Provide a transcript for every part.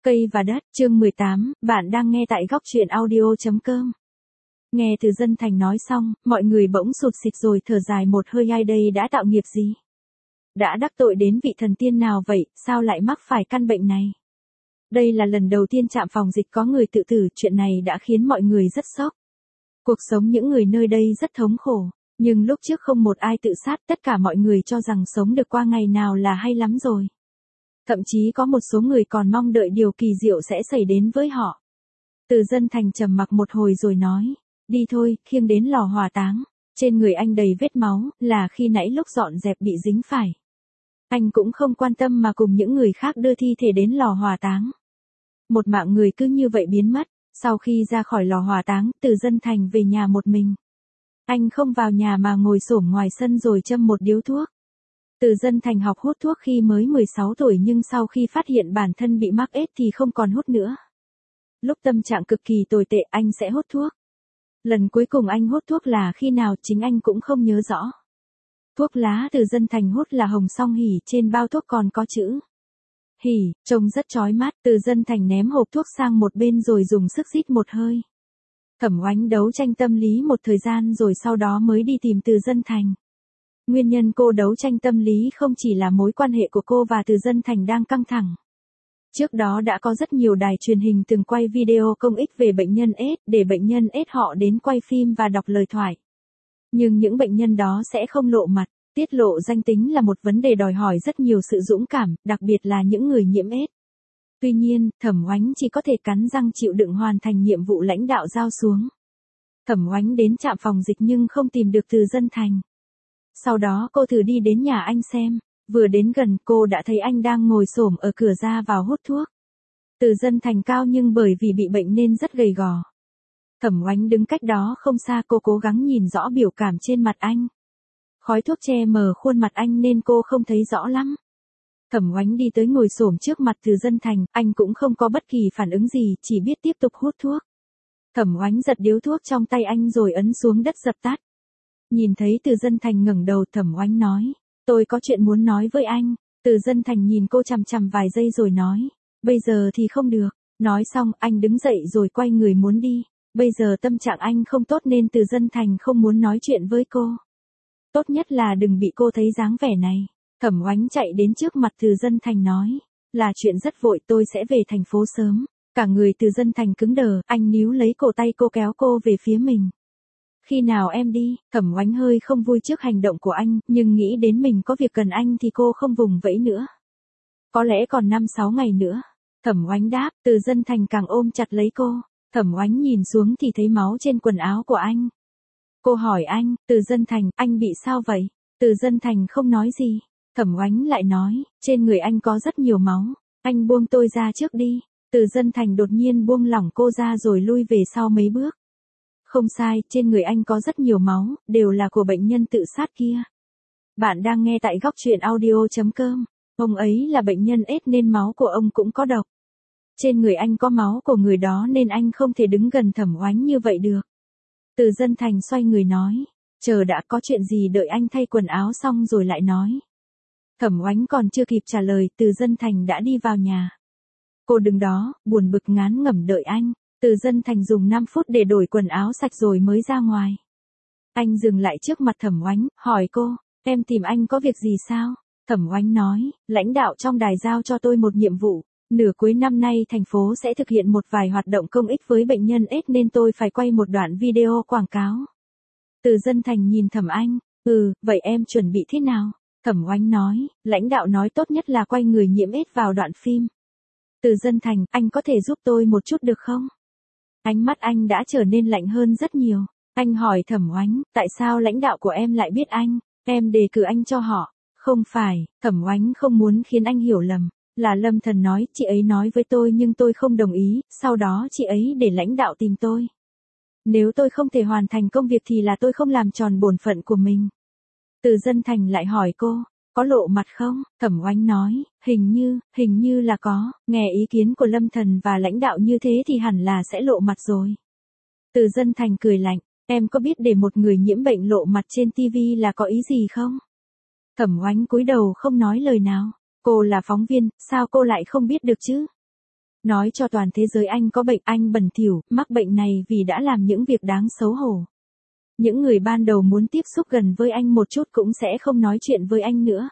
Cây và đất, chương 18, bạn đang nghe tại góc truyện audio.com. Nghe Từ Dân Thành nói xong, mọi người bỗng sụt sịt rồi thở dài một hơi, ai đây đã tạo nghiệp gì? Đã đắc tội đến vị thần tiên nào vậy, sao lại mắc phải căn bệnh này? Đây là lần đầu tiên trạm phòng dịch có người tự tử, chuyện này đã khiến mọi người rất sốc. Cuộc sống những người nơi đây rất thống khổ, nhưng lúc trước không một ai tự sát, tất cả mọi người cho rằng sống được qua ngày nào là hay lắm rồi. Thậm chí có một số người còn mong đợi điều kỳ diệu sẽ xảy đến với họ. Từ Dân Thành trầm mặc một hồi rồi nói, đi thôi, khiêng đến lò hỏa táng. Trên người anh đầy vết máu, là khi nãy lúc dọn dẹp bị dính phải. Anh cũng không quan tâm mà cùng những người khác đưa thi thể đến lò hỏa táng. Một mạng người cứ như vậy biến mất. Sau khi ra khỏi lò hỏa táng, Từ Dân Thành về nhà một mình. Anh không vào nhà mà ngồi xổm ngoài sân rồi châm một điếu thuốc. Từ Dân Thành học hút thuốc khi mới 16 tuổi, nhưng sau khi phát hiện bản thân bị mắc AIDS thì không còn hút nữa. Lúc tâm trạng cực kỳ tồi tệ anh sẽ hút thuốc. Lần cuối cùng anh hút thuốc là khi nào chính anh cũng không nhớ rõ. Thuốc lá Từ Dân Thành hút là hồng song hỉ, trên bao thuốc còn có chữ hỉ, trông rất chói mắt. Từ Dân Thành ném hộp thuốc sang một bên rồi dùng sức rít một hơi. Thẩm Oánh đấu tranh tâm lý một thời gian rồi sau đó mới đi tìm Từ Dân Thành. Nguyên nhân cô đấu tranh tâm lý không chỉ là mối quan hệ của cô và Từ Dân Thành đang căng thẳng. Trước đó đã có rất nhiều đài truyền hình từng quay video công ích về bệnh nhân AIDS, để bệnh nhân AIDS họ đến quay phim và đọc lời thoại. Nhưng những bệnh nhân đó sẽ không lộ mặt, tiết lộ danh tính là một vấn đề đòi hỏi rất nhiều sự dũng cảm, đặc biệt là những người nhiễm AIDS. Tuy nhiên, Thẩm Oánh chỉ có thể cắn răng chịu đựng hoàn thành nhiệm vụ lãnh đạo giao xuống. Thẩm Oánh đến trạm phòng dịch nhưng không tìm được Từ Dân Thành. Sau đó cô thử đi đến nhà anh xem, vừa đến gần cô đã thấy anh đang ngồi xổm ở cửa ra vào hút thuốc. Từ Dân Thành cao nhưng bởi vì bị bệnh nên rất gầy gò. Thẩm Oánh đứng cách đó không xa, cô cố gắng nhìn rõ biểu cảm trên mặt anh. Khói thuốc che mờ khuôn mặt anh nên cô không thấy rõ lắm. Thẩm Oánh đi tới ngồi xổm trước mặt Từ Dân Thành, anh cũng không có bất kỳ phản ứng gì, chỉ biết tiếp tục hút thuốc. Thẩm Oánh giật điếu thuốc trong tay anh rồi ấn xuống đất dập tắt. Nhìn thấy Từ Dân Thành ngẩng đầu, Thẩm Oánh nói, tôi có chuyện muốn nói với anh. Từ Dân Thành nhìn cô chằm chằm vài giây rồi nói, bây giờ thì không được. Nói xong anh đứng dậy rồi quay người muốn đi. Bây giờ tâm trạng anh không tốt nên Từ Dân Thành không muốn nói chuyện với cô. Tốt nhất là đừng bị cô thấy dáng vẻ này. Thẩm Oánh chạy đến trước mặt Từ Dân Thành nói, là chuyện rất vội, tôi sẽ về thành phố sớm. Cả người Từ Dân Thành cứng đờ, anh níu lấy cổ tay cô kéo cô về phía mình. Khi nào em đi? Thẩm Oánh hơi không vui trước hành động của anh, nhưng nghĩ đến mình có việc cần anh thì cô không vùng vẫy nữa. Có lẽ còn 5-6 ngày nữa. Thẩm Oánh đáp. Từ Dân Thành càng ôm chặt lấy cô. Thẩm Oánh nhìn xuống thì thấy máu trên quần áo của anh. Cô hỏi anh, Từ Dân Thành, anh bị sao vậy? Từ Dân Thành không nói gì. Thẩm Oánh lại nói, trên người anh có rất nhiều máu. Anh buông tôi ra trước đi. Từ Dân Thành đột nhiên buông lỏng cô ra rồi lui về sau mấy bước. Không sai, trên người anh có rất nhiều máu, đều là của bệnh nhân tự sát kia. Bạn đang nghe tại góc truyện audio.com. Ông ấy là bệnh nhân AIDS nên máu của ông cũng có độc. Trên người anh có máu của người đó nên anh không thể đứng gần Thẩm Oánh như vậy được. Từ Dân Thành xoay người nói, chờ đã, có chuyện gì đợi anh thay quần áo xong rồi lại nói. Thẩm Oánh còn chưa kịp trả lời, Từ Dân Thành đã đi vào nhà. Cô đứng đó, buồn bực ngán ngẩm đợi anh. Từ Dân Thành dùng 5 phút để đổi quần áo sạch rồi mới ra ngoài. Anh dừng lại trước mặt Thẩm Oánh, hỏi cô, em tìm anh có việc gì sao? Thẩm Oánh nói, lãnh đạo trong đài giao cho tôi một nhiệm vụ. Nửa cuối năm nay thành phố sẽ thực hiện một vài hoạt động công ích với bệnh nhân AIDS nên tôi phải quay một đoạn video quảng cáo. Từ Dân Thành nhìn Thẩm Anh, vậy em chuẩn bị thế nào? Thẩm Oánh nói, lãnh đạo nói tốt nhất là quay người nhiễm AIDS vào đoạn phim. Từ Dân Thành, anh có thể giúp tôi một chút được không? Ánh mắt anh đã trở nên lạnh hơn rất nhiều. Anh hỏi Thẩm Oánh, tại sao lãnh đạo của em lại biết anh? Em đề cử anh cho họ. Không phải, Thẩm Oánh không muốn khiến anh hiểu lầm. Là Lâm Thần nói, chị ấy nói với tôi nhưng tôi không đồng ý, sau đó chị ấy để lãnh đạo tìm tôi. Nếu tôi không thể hoàn thành công việc thì là tôi không làm tròn bổn phận của mình. Từ Dân Thành lại hỏi cô, có lộ mặt không? Thẩm Oánh nói, hình như là có, nghe ý kiến của Lâm Thần và lãnh đạo như thế thì hẳn là sẽ lộ mặt rồi. Từ Dân Thành cười lạnh, em có biết để một người nhiễm bệnh lộ mặt trên TV là có ý gì không? Thẩm Oánh cúi đầu không nói lời nào. Cô là phóng viên, sao cô lại không biết được chứ? Nói cho toàn thế giới anh có bệnh, anh bẩn thỉu, mắc bệnh này vì đã làm những việc đáng xấu hổ. Những người ban đầu muốn tiếp xúc gần với anh một chút cũng sẽ không nói chuyện với anh nữa.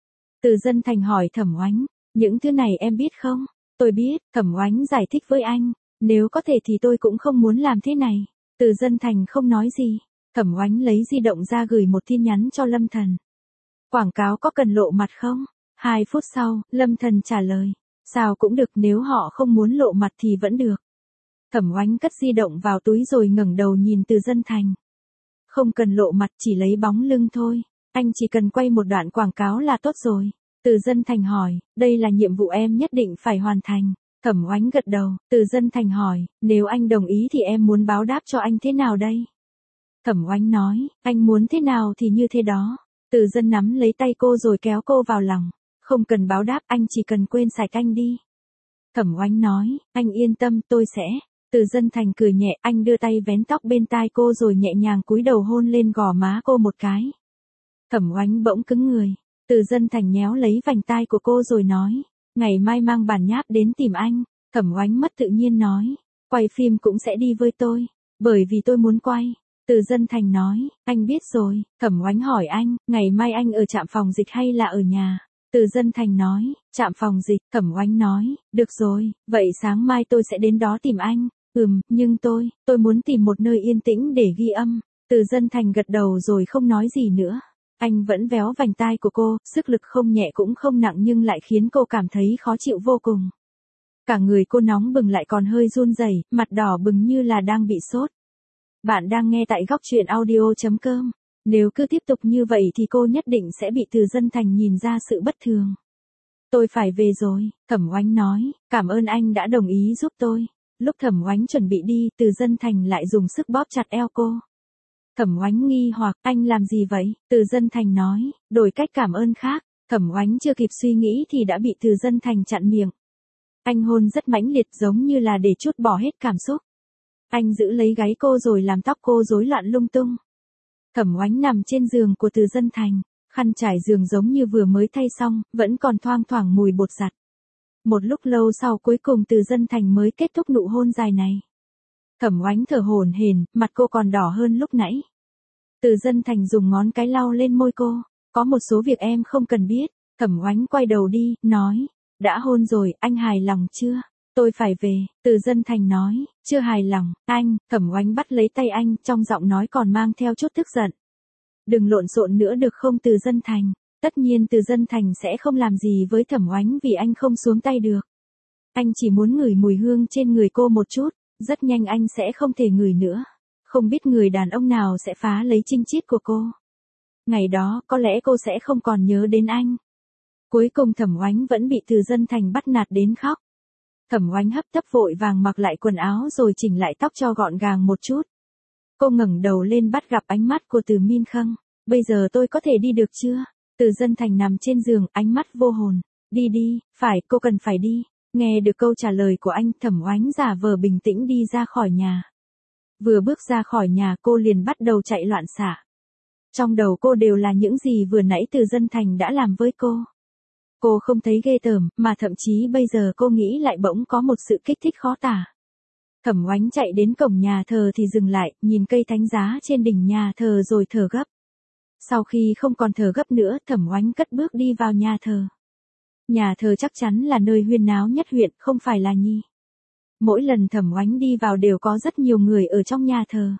Từ Dân Thành hỏi Thẩm Oánh, những thứ này em biết không? Tôi biết, Thẩm Oánh giải thích với anh, nếu có thể thì tôi cũng không muốn làm thế này. Từ Dân Thành không nói gì, Thẩm Oánh lấy di động ra gửi một tin nhắn cho Lâm Thần. Quảng cáo có cần lộ mặt không? 2 phút sau, Lâm Thần trả lời, sao cũng được, nếu họ không muốn lộ mặt thì vẫn được. Thẩm Oánh cất di động vào túi rồi ngẩng đầu nhìn Từ Dân Thành. Không cần lộ mặt, chỉ lấy bóng lưng thôi, anh chỉ cần quay một đoạn quảng cáo là tốt rồi. Từ Dân Thành hỏi, đây là nhiệm vụ em nhất định phải hoàn thành. Thẩm Oánh gật đầu, Từ Dân Thành hỏi, nếu anh đồng ý thì em muốn báo đáp cho anh thế nào đây? Thẩm Oánh nói, anh muốn thế nào thì như thế đó. Từ Dân nắm lấy tay cô rồi kéo cô vào lòng. Không cần báo đáp, anh chỉ cần quên sạch anh đi. Thẩm Oánh nói, anh yên tâm, tôi sẽ. Từ Dân Thành cười nhẹ, anh đưa tay vén tóc bên tai cô rồi nhẹ nhàng cúi đầu hôn lên gò má cô một cái. Thẩm Oánh bỗng cứng người. Từ Dân Thành nhéo lấy vành tai của cô rồi nói, ngày mai mang bản nháp đến tìm anh. Thẩm Oánh mất tự nhiên nói, quay phim cũng sẽ đi với tôi, bởi vì tôi muốn quay. Từ Dân Thành nói, anh biết rồi. Thẩm Oánh hỏi anh, ngày mai anh ở trạm phòng dịch hay là ở nhà? Từ Dân Thành nói, trạm phòng dịch. Thẩm Oánh nói, được rồi, vậy sáng mai tôi sẽ đến đó tìm anh. Nhưng tôi muốn tìm một nơi yên tĩnh để ghi âm. Từ Dân Thành gật đầu rồi không nói gì nữa. Anh vẫn véo vành tai của cô, sức lực không nhẹ cũng không nặng nhưng lại khiến cô cảm thấy khó chịu vô cùng. Cả người cô nóng bừng lại còn hơi run rẩy, mặt đỏ bừng như là đang bị sốt. Bạn đang nghe tại góc truyện audio.com. Nếu cứ tiếp tục như vậy thì cô nhất định sẽ bị Từ Dân Thành nhìn ra sự bất thường. Tôi phải về rồi, Thẩm Oánh nói, cảm ơn anh đã đồng ý giúp tôi. Lúc Thẩm Oánh chuẩn bị đi, Từ Dân Thành lại dùng sức bóp chặt eo cô. Thẩm Oánh nghi hoặc, anh làm gì vậy? Từ Dân Thành nói, đổi cách cảm ơn khác. Thẩm Oánh chưa kịp suy nghĩ thì đã bị Từ Dân Thành chặn miệng. Anh hôn rất mãnh liệt giống như là để trút bỏ hết cảm xúc. Anh giữ lấy gáy cô rồi làm tóc cô rối loạn lung tung. Thẩm Oánh nằm trên giường của Từ Dân Thành, khăn trải giường giống như vừa mới thay xong, vẫn còn thoang thoảng mùi bột giặt. Một lúc lâu sau cuối cùng Từ Dân Thành mới kết thúc nụ hôn dài này. Thẩm Oánh thở hổn hển, mặt cô còn đỏ hơn lúc nãy. Từ Dân Thành dùng ngón cái lau lên môi cô, có một số việc em không cần biết. Thẩm Oánh quay đầu đi, nói, đã hôn rồi, anh hài lòng chưa? Tôi phải về. Từ Dân Thành nói, chưa hài lòng, anh. Thẩm Oánh bắt lấy tay anh, trong giọng nói còn mang theo chút tức giận. Đừng lộn xộn nữa được không Từ Dân Thành? Tất nhiên Từ Dân Thành sẽ không làm gì với Thẩm Oánh vì anh không xuống tay được. Anh chỉ muốn ngửi mùi hương trên người cô một chút, rất nhanh anh sẽ không thể ngửi nữa. Không biết người đàn ông nào sẽ phá lấy trinh chiết của cô. Ngày đó có lẽ cô sẽ không còn nhớ đến anh. Cuối cùng Thẩm Oánh vẫn bị Từ Dân Thành bắt nạt đến khóc. Thẩm Oánh hấp tấp vội vàng mặc lại quần áo rồi chỉnh lại tóc cho gọn gàng một chút. Cô ngẩng đầu lên bắt gặp ánh mắt của Từ Min Khang. Bây giờ tôi có thể đi được chưa? Từ Dân Thành nằm trên giường, ánh mắt vô hồn. Đi đi, phải, cô cần phải đi. Nghe được câu trả lời của anh, Thẩm Oánh giả vờ bình tĩnh đi ra khỏi nhà. Vừa bước ra khỏi nhà cô liền bắt đầu chạy loạn xạ. Trong đầu cô đều là những gì vừa nãy Từ Dân Thành đã làm với cô. Cô không thấy ghê tởm, mà thậm chí bây giờ cô nghĩ lại bỗng có một sự kích thích khó tả. Thẩm Oánh chạy đến cổng nhà thờ thì dừng lại, nhìn cây thánh giá trên đỉnh nhà thờ rồi thở gấp. Sau khi không còn thở gấp nữa, Thẩm Oánh cất bước đi vào nhà thờ. Nhà thờ chắc chắn là nơi huyên náo nhất huyện, không phải là nhỉ? Mỗi lần Thẩm Oánh đi vào đều có rất nhiều người ở trong nhà thờ.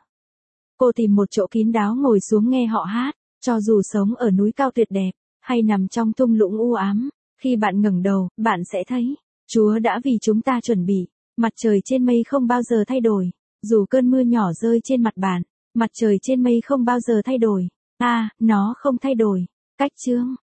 Cô tìm một chỗ kín đáo ngồi xuống nghe họ hát, cho dù sống ở núi cao tuyệt đẹp, hay nằm trong thung lũng u ám, khi bạn ngẩng đầu, bạn sẽ thấy, Chúa đã vì chúng ta chuẩn bị, mặt trời trên mây không bao giờ thay đổi, dù cơn mưa nhỏ rơi trên mặt bạn, mặt trời trên mây không bao giờ thay đổi, nó không thay đổi. Cách chương